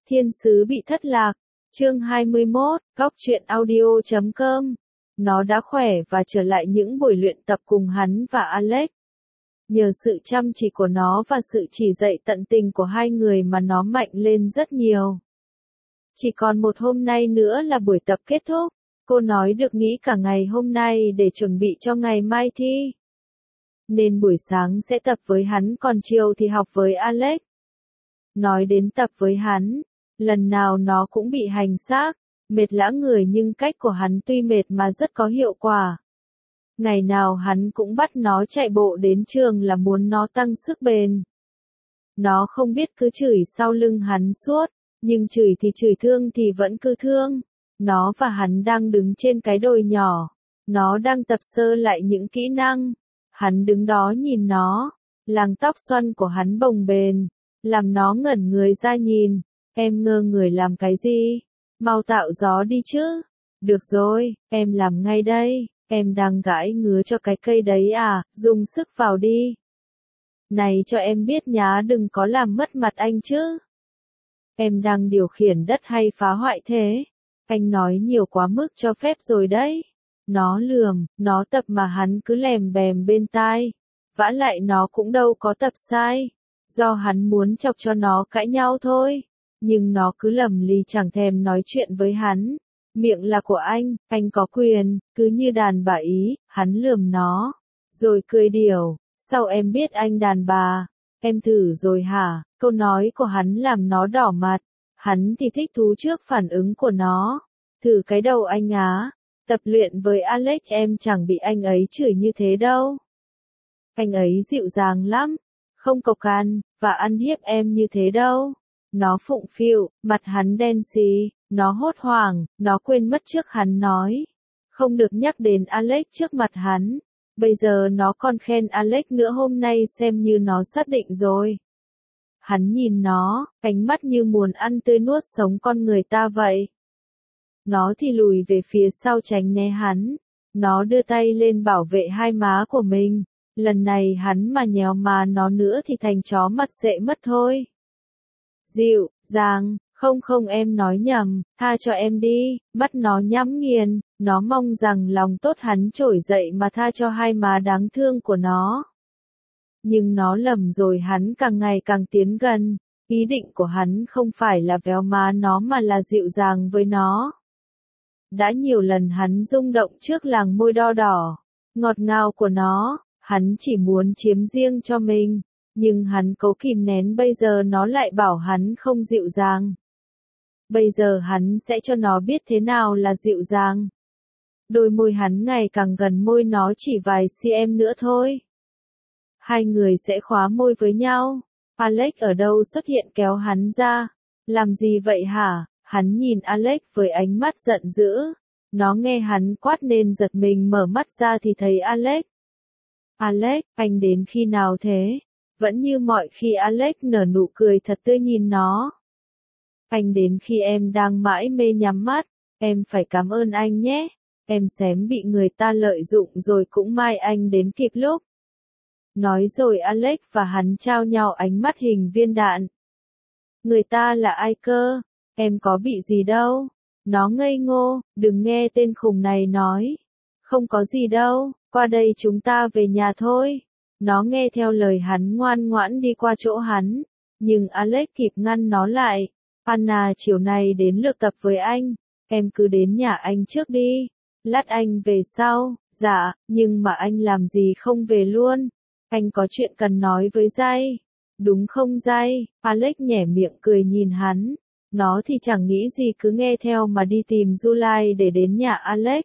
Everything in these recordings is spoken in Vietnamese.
Thiên sứ bị thất lạc. Chương 21, Góc truyện audio.com. Nó đã khỏe và trở lại những buổi luyện tập cùng hắn và Alex. Nhờ sự chăm chỉ của nó và sự chỉ dạy tận tình của hai người mà nó mạnh lên rất nhiều. Chỉ còn một hôm nay nữa là buổi tập kết thúc. Cô nói được nghĩ cả ngày hôm nay để chuẩn bị cho ngày mai thi. Nên buổi sáng sẽ tập với hắn còn chiều thì học với Alex. Nói đến tập với hắn, lần nào nó cũng bị hành xác, mệt lã người nhưng cách của hắn tuy mệt mà rất có hiệu quả. Ngày nào hắn cũng bắt nó chạy bộ đến trường là muốn nó tăng sức bền. Nó không biết cứ chửi sau lưng hắn suốt, nhưng chửi thì chửi thương thì vẫn cứ thương. Nó và hắn đang đứng trên cái đồi nhỏ. Nó đang tập sơ lại những kỹ năng. Hắn đứng đó nhìn nó. Làng tóc xoăn của hắn bồng bềnh, làm nó ngẩn người ra nhìn. Em ngơ người làm cái gì? Mau tạo gió đi chứ. Được rồi, em làm ngay đây. Em đang gãi ngứa cho cái cây đấy à, dùng sức vào đi. Này cho em biết nhá, đừng có làm mất mặt anh chứ. Em đang điều khiển đất hay phá hoại thế? Anh nói nhiều quá mức cho phép rồi đấy. Nó lườm, nó tập mà hắn cứ lèm bèm bên tai. Vả lại nó cũng đâu có tập sai. Do hắn muốn chọc cho nó cãi nhau thôi. Nhưng nó cứ lầm lì chẳng thèm nói chuyện với hắn. Miệng là của anh có quyền, cứ như đàn bà Ý, hắn lườm nó. Rồi cười điểu, sao em biết anh đàn bà? Em thử rồi hả? Câu nói của hắn làm nó đỏ mặt. Hắn thì thích thú trước phản ứng của nó. Thử cái đầu anh á. Tập luyện với Alex em chẳng bị anh ấy chửi như thế đâu. Anh ấy dịu dàng lắm. Không cộc cằn, và ăn hiếp em như thế đâu. Nó phụng phịu, mặt hắn đen xì, nó hốt hoảng, nó quên mất trước hắn nói. Không được nhắc đến Alex trước mặt hắn. Bây giờ nó còn khen Alex nữa, hôm nay xem như nó xác định rồi. Hắn nhìn nó, ánh mắt như muốn ăn tươi nuốt sống con người ta vậy. Nó thì lùi về phía sau tránh né hắn. Nó đưa tay lên bảo vệ hai má của mình. Lần này hắn mà nhéo má nó nữa thì thành chó mặt xệ mất thôi. Dịu dàng, không em nói nhầm, tha cho em đi. Mắt nó nhắm nghiền, nó mong rằng lòng tốt hắn trỗi dậy mà tha cho hai má đáng thương của nó. Nhưng nó lầm rồi, hắn càng ngày càng tiến gần. Ý định của hắn không phải là véo má nó mà là dịu dàng với nó. Đã nhiều lần hắn rung động trước làng môi đo đỏ, ngọt ngào của nó, hắn chỉ muốn chiếm riêng cho mình. Nhưng hắn cố kìm nén, bây giờ nó lại bảo hắn không dịu dàng. Bây giờ hắn sẽ cho nó biết thế nào là dịu dàng. Đôi môi hắn ngày càng gần môi nó, chỉ vài cm nữa thôi. Hai người sẽ khóa môi với nhau. Alex ở đâu xuất hiện kéo hắn ra. Làm gì vậy hả? Hắn nhìn Alex với ánh mắt giận dữ. Nó nghe hắn quát nên giật mình mở mắt ra thì thấy Alex. Alex, anh đến khi nào thế? Vẫn như mọi khi, Alex nở nụ cười thật tươi nhìn nó. Anh đến khi em đang mãi mê nhắm mắt. Em phải cảm ơn anh nhé. Em xém bị người ta lợi dụng rồi, cũng may anh đến kịp lúc. Nói rồi Alex và hắn trao nhau ánh mắt hình viên đạn. Người ta là ai cơ? Em có bị gì đâu. Nó ngây ngô, đừng nghe tên khùng này nói. Không có gì đâu, qua đây chúng ta về nhà thôi. Nó nghe theo lời hắn, ngoan ngoãn đi qua chỗ hắn. Nhưng Alex kịp ngăn nó lại. Anna, chiều nay đến lượt tập với anh. Em cứ đến nhà anh trước đi. Lát anh về sau. Dạ, nhưng mà anh làm gì không về luôn? Anh có chuyện cần nói với Jay. Đúng không Jay? Alex nhẻ miệng cười nhìn hắn. Nó thì chẳng nghĩ gì, cứ nghe theo mà đi tìm July để đến nhà Alex.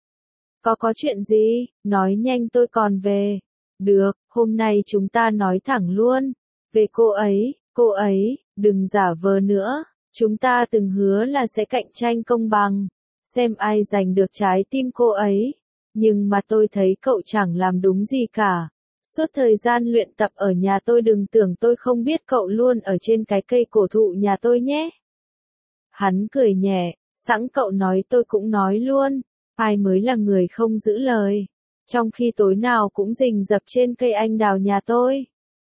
Có chuyện gì? Nói nhanh tôi còn về. Được, hôm nay chúng ta nói thẳng luôn. Về cô ấy, đừng giả vờ nữa. Chúng ta từng hứa là sẽ cạnh tranh công bằng. Xem ai giành được trái tim cô ấy. Nhưng mà tôi thấy cậu chẳng làm đúng gì cả. Suốt thời gian luyện tập ở nhà tôi, đừng tưởng tôi không biết cậu luôn ở trên cái cây cổ thụ nhà tôi nhé. Hắn cười nhẹ, sẵn cậu nói tôi cũng nói luôn. Ai mới là người không giữ lời. Trong khi tối nào cũng rình rập trên cây anh đào nhà tôi.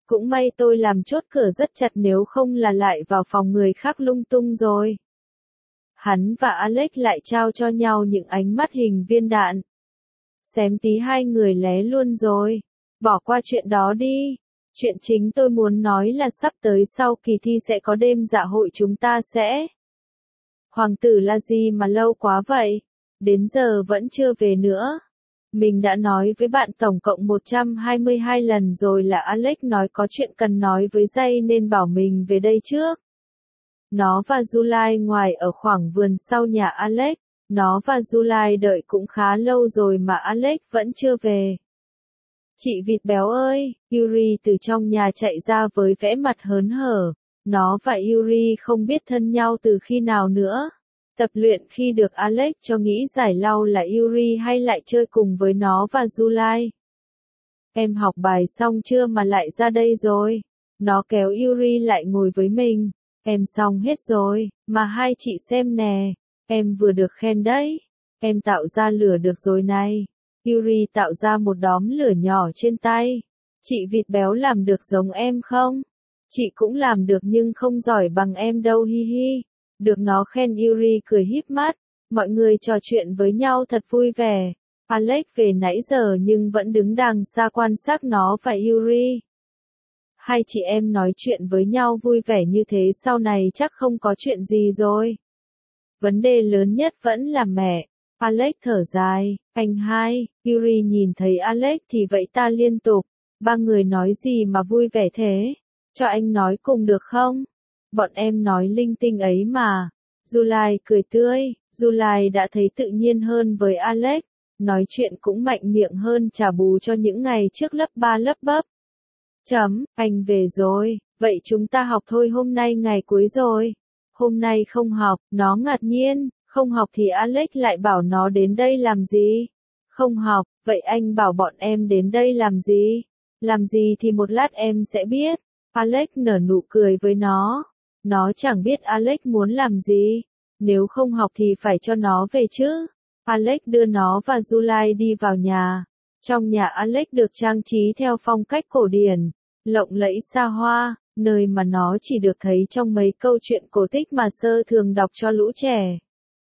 Cũng may tôi làm chốt cửa rất chặt nếu không là lại vào phòng người khác lung tung rồi. Hắn và Alex lại trao cho nhau những ánh mắt hình viên đạn. Xém tí hai người lé luôn rồi. Bỏ qua chuyện đó đi. Chuyện chính tôi muốn nói là sắp tới sau kỳ thi sẽ có đêm dạ hội chúng ta sẽ. Hoàng tử là gì mà lâu quá vậy? Đến giờ vẫn chưa về nữa. Mình đã nói với bạn tổng cộng 122 lần rồi là Alex nói có chuyện cần nói với Jay nên bảo mình về đây trước. Nó và July ngoài ở khoảng vườn sau nhà Alex. Nó và July đợi cũng khá lâu rồi mà Alex vẫn chưa về. Chị vịt béo ơi, Yuri từ trong nhà chạy ra với vẻ mặt hớn hở. Nó và Yuri không biết thân nhau từ khi nào nữa. Tập luyện khi được Alex cho nghĩ giải lao là Yuri hay lại chơi cùng với nó và July. Em học bài xong chưa mà lại ra đây rồi? Nó kéo Yuri lại ngồi với mình. Em xong hết rồi, mà hai chị xem nè. Em vừa được khen đấy. Em tạo ra lửa được rồi này. Yuri tạo ra một đóm lửa nhỏ trên tay. Chị vịt béo làm được giống em không? Chị cũng làm được nhưng không giỏi bằng em đâu hi hi. Được nó khen Yuri cười híp mắt. Mọi người trò chuyện với nhau thật vui vẻ. Alex về nãy giờ nhưng vẫn đứng đằng xa quan sát nó và Yuri. Hai chị em nói chuyện với nhau vui vẻ như thế sau này chắc không có chuyện gì rồi. Vấn đề lớn nhất vẫn là mẹ. Alex thở dài. Anh hai, Yuri nhìn thấy Alex thì vẫy ta liên tục. Ba người nói gì mà vui vẻ thế? Cho anh nói cùng được không? Bọn em nói linh tinh ấy mà. July cười tươi. July đã thấy tự nhiên hơn với Alex. Nói chuyện cũng mạnh miệng hơn trả bù cho những ngày trước lớp 3 lớp bấp. Anh về rồi. Vậy chúng ta học thôi hôm nay ngày cuối rồi. Hôm nay không học, nó ngạc nhiên. Không học thì Alex lại bảo nó đến đây làm gì? Không học, vậy anh bảo bọn em đến đây làm gì? Làm gì thì một lát em sẽ biết. Alex nở nụ cười với nó. Nó chẳng biết Alex muốn làm gì. Nếu không học thì phải cho nó về chứ. Alex đưa nó và July đi vào nhà. Trong nhà Alex được trang trí theo phong cách cổ điển, lộng lẫy xa hoa, nơi mà nó chỉ được thấy trong mấy câu chuyện cổ tích mà sơ thường đọc cho lũ trẻ.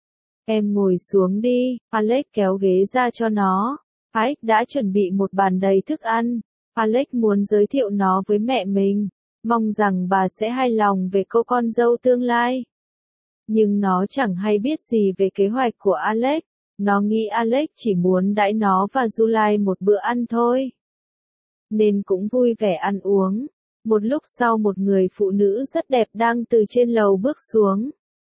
Em ngồi xuống đi, Alex kéo ghế ra cho nó. Alex đã chuẩn bị một bàn đầy thức ăn. Alex muốn giới thiệu nó với mẹ mình, mong rằng bà sẽ hài lòng về cô con dâu tương lai. Nhưng nó chẳng hay biết gì về kế hoạch của Alex. Nó nghĩ Alex chỉ muốn đãi nó và July một bữa ăn thôi. Nên cũng vui vẻ ăn uống. Một lúc sau một người phụ nữ rất đẹp đang từ trên lầu bước xuống.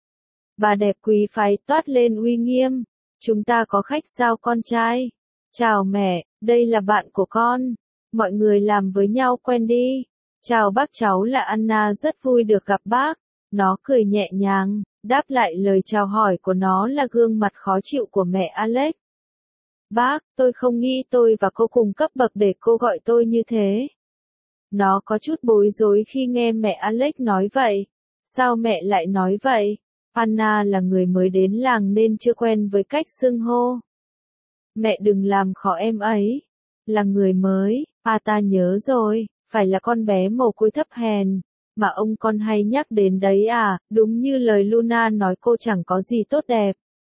Bà đẹp quý phái toát lên uy nghiêm. Chúng ta có khách sao con trai? Chào mẹ, đây là bạn của con. Mọi người làm với nhau quen đi. Chào bác, cháu là Anna, rất vui được gặp bác. Nó cười nhẹ nhàng, đáp lại lời chào hỏi của nó là gương mặt khó chịu của mẹ Alex. Bác, tôi không nghĩ tôi và cô cùng cấp bậc để cô gọi tôi như thế. Nó có chút bối rối khi nghe mẹ Alex nói vậy. Sao mẹ lại nói vậy? Anna là người mới đến làng nên chưa quen với cách xưng hô. Mẹ đừng làm khó em ấy. Là người mới, ta nhớ rồi, phải là con bé mồ côi thấp hèn, mà ông con hay nhắc đến đấy à, đúng như lời Luna nói cô chẳng có gì tốt đẹp.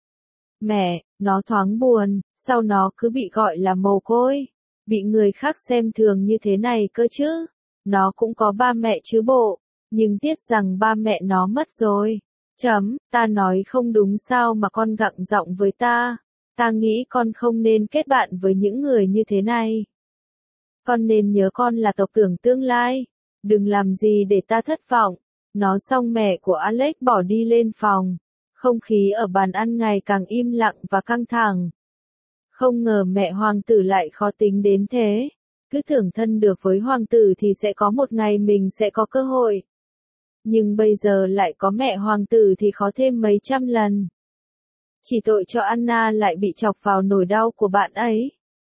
Mẹ, nó thoáng buồn, sao nó cứ bị gọi là mồ côi, bị người khác xem thường như thế này cơ chứ. Nó cũng có ba mẹ chứ bộ, nhưng tiếc rằng ba mẹ nó mất rồi. Ta nói không đúng sao mà con gặng giọng với ta. Ta nghĩ con không nên kết bạn với những người như thế này. Con nên nhớ con là tộc trưởng tương lai. Đừng làm gì để ta thất vọng. Nó xong mẹ của Alex bỏ đi lên phòng. Không khí ở bàn ăn ngày càng im lặng và căng thẳng. Không ngờ mẹ hoàng tử lại khó tính đến thế. Cứ tưởng thân được với hoàng tử thì sẽ có một ngày mình sẽ có cơ hội. Nhưng bây giờ lại có mẹ hoàng tử thì khó thêm mấy trăm lần. Chỉ tội cho Anna lại bị chọc vào nỗi đau của bạn ấy.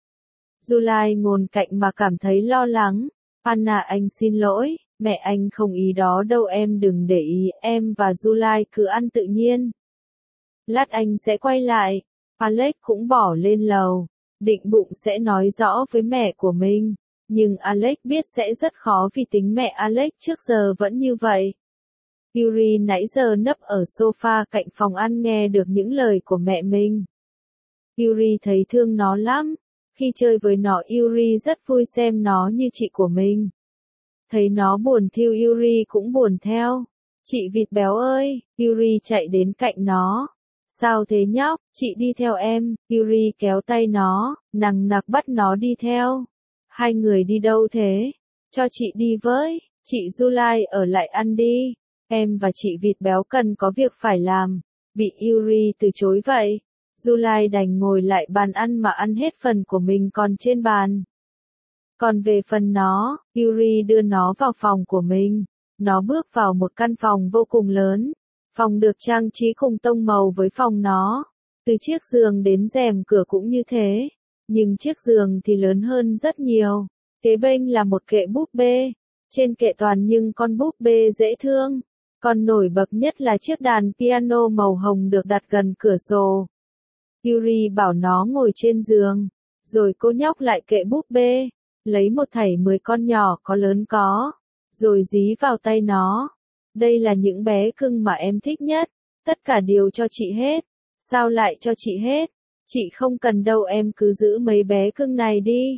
July ngồi cạnh mà cảm thấy lo lắng. Anna, anh xin lỗi, mẹ anh không ý đó đâu, em đừng để ý, em và July cứ ăn tự nhiên. Lát anh sẽ quay lại. Alex cũng bỏ lên lầu, định bụng sẽ nói rõ với mẹ của mình. Nhưng Alex biết sẽ rất khó vì tính mẹ Alex trước giờ vẫn như vậy. Yuri nãy giờ nấp ở sofa cạnh phòng ăn nghe được những lời của mẹ mình. Yuri thấy thương nó lắm. Khi chơi với nó Yuri rất vui xem nó như chị của mình. Thấy nó buồn thiu Yuri cũng buồn theo. Chị vịt béo ơi, Yuri chạy đến cạnh nó. Sao thế nhóc, chị đi theo em, Yuri kéo tay nó, nằng nặc bắt nó đi theo. Hai người đi đâu thế? Cho chị đi với, chị July ở lại ăn đi. Em và chị vịt béo cần có việc phải làm. Bị Yuri từ chối vậy. July đành ngồi lại bàn ăn mà ăn hết phần của mình còn trên bàn. Còn về phần nó, Yuri đưa nó vào phòng của mình. Nó bước vào một căn phòng vô cùng lớn. Phòng được trang trí cùng tông màu với phòng nó. Từ chiếc giường đến rèm cửa cũng như thế. Nhưng chiếc giường thì lớn hơn rất nhiều. Kế bên là một kệ búp bê. Trên kệ toàn những con búp bê dễ thương. Còn nổi bật nhất là chiếc đàn piano màu hồng được đặt gần cửa sổ. Yuri bảo nó ngồi trên giường. Rồi cô nhóc lại kệ búp bê. Lấy một thảy 10 con nhỏ có lớn có. Rồi dí vào tay nó. Đây là những bé cưng mà em thích nhất. Tất cả đều cho chị hết. Sao lại cho chị hết? Chị không cần đâu, em cứ giữ mấy bé cưng này đi.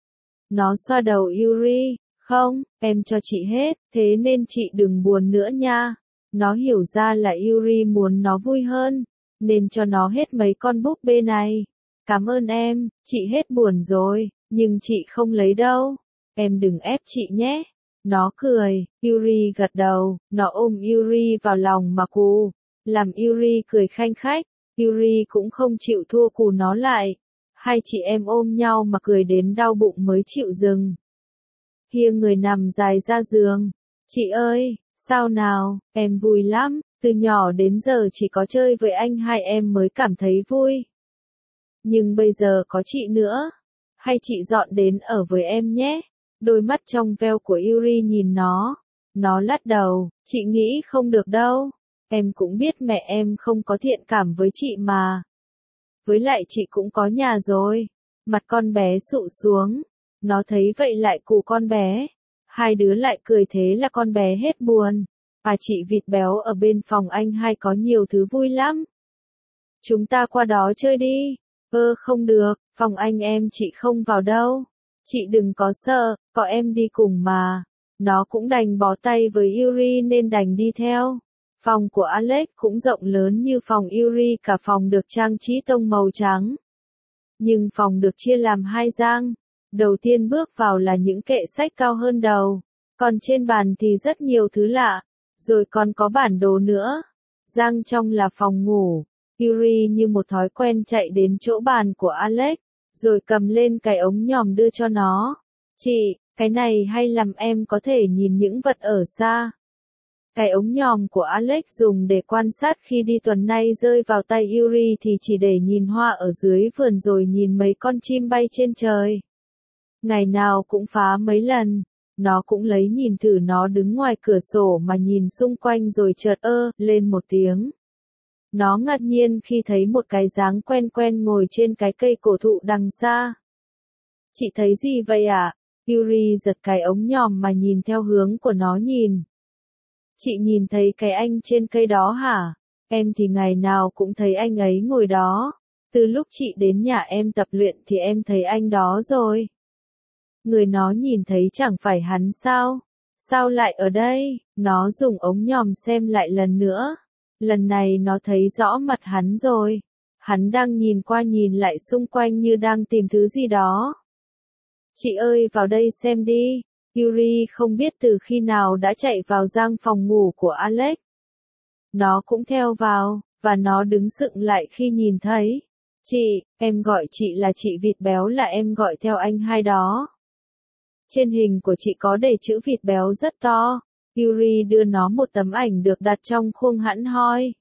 Nó xoa đầu Yuri. Không, em cho chị hết, thế nên chị đừng buồn nữa nha. Nó hiểu ra là Yuri muốn nó vui hơn, nên cho nó hết mấy con búp bê này. Cảm ơn em, chị hết buồn rồi, nhưng chị không lấy đâu. Em đừng ép chị nhé. Nó cười, Yuri gật đầu, nó ôm Yuri vào lòng mà cù. Làm Yuri cười khanh khách, Yuri cũng không chịu thua cù nó lại. Hai chị em ôm nhau mà cười đến đau bụng mới chịu dừng. Hiêng người nằm dài ra giường. Chị ơi, sao nào, em vui lắm, từ nhỏ đến giờ chỉ có chơi với anh hai em mới cảm thấy vui. Nhưng bây giờ có chị nữa. Hay chị dọn đến ở với em nhé. Đôi mắt trong veo của Yuri nhìn nó. Nó lắc đầu, chị nghĩ không được đâu. Em cũng biết mẹ em không có thiện cảm với chị mà. Với lại chị cũng có nhà rồi. Mặt con bé sụ xuống. Nó thấy vậy lại cù con bé. Hai đứa lại cười thế là con bé hết buồn. À, chị vịt béo ở bên phòng anh hai có nhiều thứ vui lắm. Chúng ta qua đó chơi đi. Không được, phòng anh em chị không vào đâu. Chị đừng có sợ, có em đi cùng mà. Nó cũng đành bó tay với Yuri nên đành đi theo. Phòng của Alex cũng rộng lớn như phòng Yuri, cả phòng được trang trí tông màu trắng. Nhưng phòng được chia làm hai gang. Đầu tiên bước vào là những kệ sách cao hơn đầu. Còn trên bàn thì rất nhiều thứ lạ. Rồi còn có bản đồ nữa. Gang trong là phòng ngủ. Yuri như một thói quen chạy đến chỗ bàn của Alex. Rồi cầm lên cái ống nhòm đưa cho nó. Chị, cái này hay làm em có thể nhìn những vật ở xa. Cái ống nhòm của Alex dùng để quan sát khi đi tuần nay rơi vào tay Yuri thì chỉ để nhìn hoa ở dưới vườn rồi nhìn mấy con chim bay trên trời. Ngày nào cũng phá mấy lần. Nó cũng lấy nhìn thử, nó đứng ngoài cửa sổ mà nhìn xung quanh rồi chợt lên một tiếng. Nó ngạc nhiên khi thấy một cái dáng quen quen ngồi trên cái cây cổ thụ đằng xa. Chị thấy gì vậy ạ? Yuri giật cái ống nhòm mà nhìn theo hướng của nó nhìn. Chị nhìn thấy cái anh trên cây đó hả? Em thì ngày nào cũng thấy anh ấy ngồi đó. Từ lúc chị đến nhà em tập luyện thì em thấy anh đó rồi. Người nó nhìn thấy chẳng phải hắn sao? Sao lại ở đây? Nó dùng ống nhòm xem lại lần nữa. Lần này nó thấy rõ mặt hắn rồi. Hắn đang nhìn qua nhìn lại xung quanh như đang tìm thứ gì đó. Chị ơi, vào đây xem đi. Yuri không biết từ khi nào đã chạy vào gang phòng ngủ của Alex. Nó cũng theo vào, và nó đứng sững lại khi nhìn thấy. Chị, em gọi chị là chị vịt béo, là em gọi theo anh hai đó. Trên hình của chị có để chữ vịt béo rất to. Yuri đưa nó một tấm ảnh được đặt trong khuôn hẳn hoi.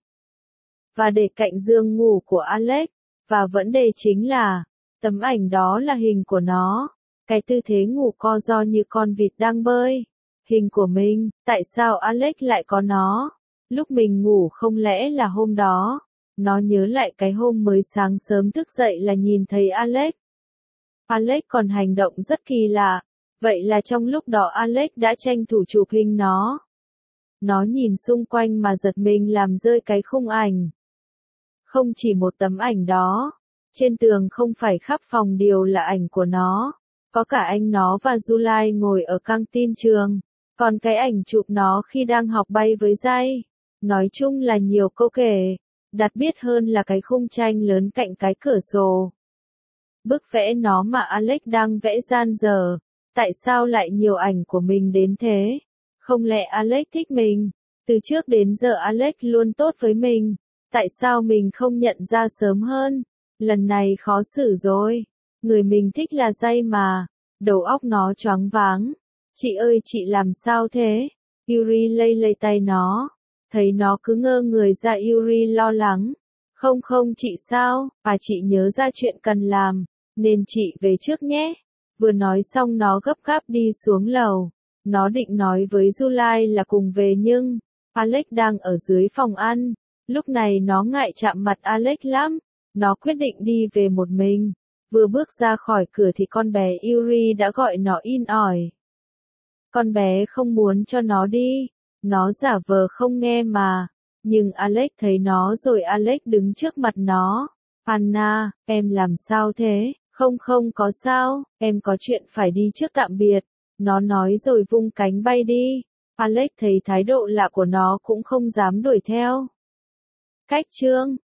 Và để cạnh giường ngủ của Alex. Và vấn đề chính là, tấm ảnh đó là hình của nó. Cái tư thế ngủ co ro như con vịt đang bơi. Hình của mình, tại sao Alex lại có nó? Lúc mình ngủ không lẽ là hôm đó? Nó nhớ lại cái hôm mới sáng sớm thức dậy là nhìn thấy Alex. Alex còn hành động rất kỳ lạ. Vậy là trong lúc đó Alex đã tranh thủ chụp hình nó. Nó nhìn xung quanh mà giật mình làm rơi cái khung ảnh. Không chỉ một tấm ảnh đó. Trên tường không phải khắp phòng đều là ảnh của nó. Có cả anh nó và July ngồi ở căng tin trường. Còn cái ảnh chụp nó khi đang học bay với dây. Nói chung là nhiều câu kể. Đặc biệt hơn là cái khung tranh lớn cạnh cái cửa sổ. Bức vẽ nó mà Alex đang vẽ gian dở. Tại sao lại nhiều ảnh của mình đến thế? Không lẽ Alex thích mình? Từ trước đến giờ Alex luôn tốt với mình. Tại sao mình không nhận ra sớm hơn? Lần này khó xử rồi. Người mình thích là Jay mà. Đầu óc nó choáng váng. Chị ơi chị làm sao thế? Yuri lay lay tay nó. Thấy nó cứ ngơ người ra Yuri lo lắng. Không không chị sao? Chị nhớ ra chuyện cần làm. Nên chị về trước nhé. Vừa nói xong nó gấp gáp đi xuống lầu. Nó định nói với July là cùng về nhưng Alex đang ở dưới phòng ăn. Lúc này nó ngại chạm mặt Alex lắm. Nó quyết định đi về một mình. Vừa bước ra khỏi cửa thì con bé Yuri đã gọi nó in ỏi. Con bé không muốn cho nó đi. Nó giả vờ không nghe mà. Nhưng Alex thấy nó rồi Alex đứng trước mặt nó. Anna, em làm sao thế? Không không có sao, em có chuyện phải đi trước tạm biệt. Nó nói rồi vung cánh bay đi. Alex thấy thái độ lạ của nó cũng không dám đuổi theo. Cách chương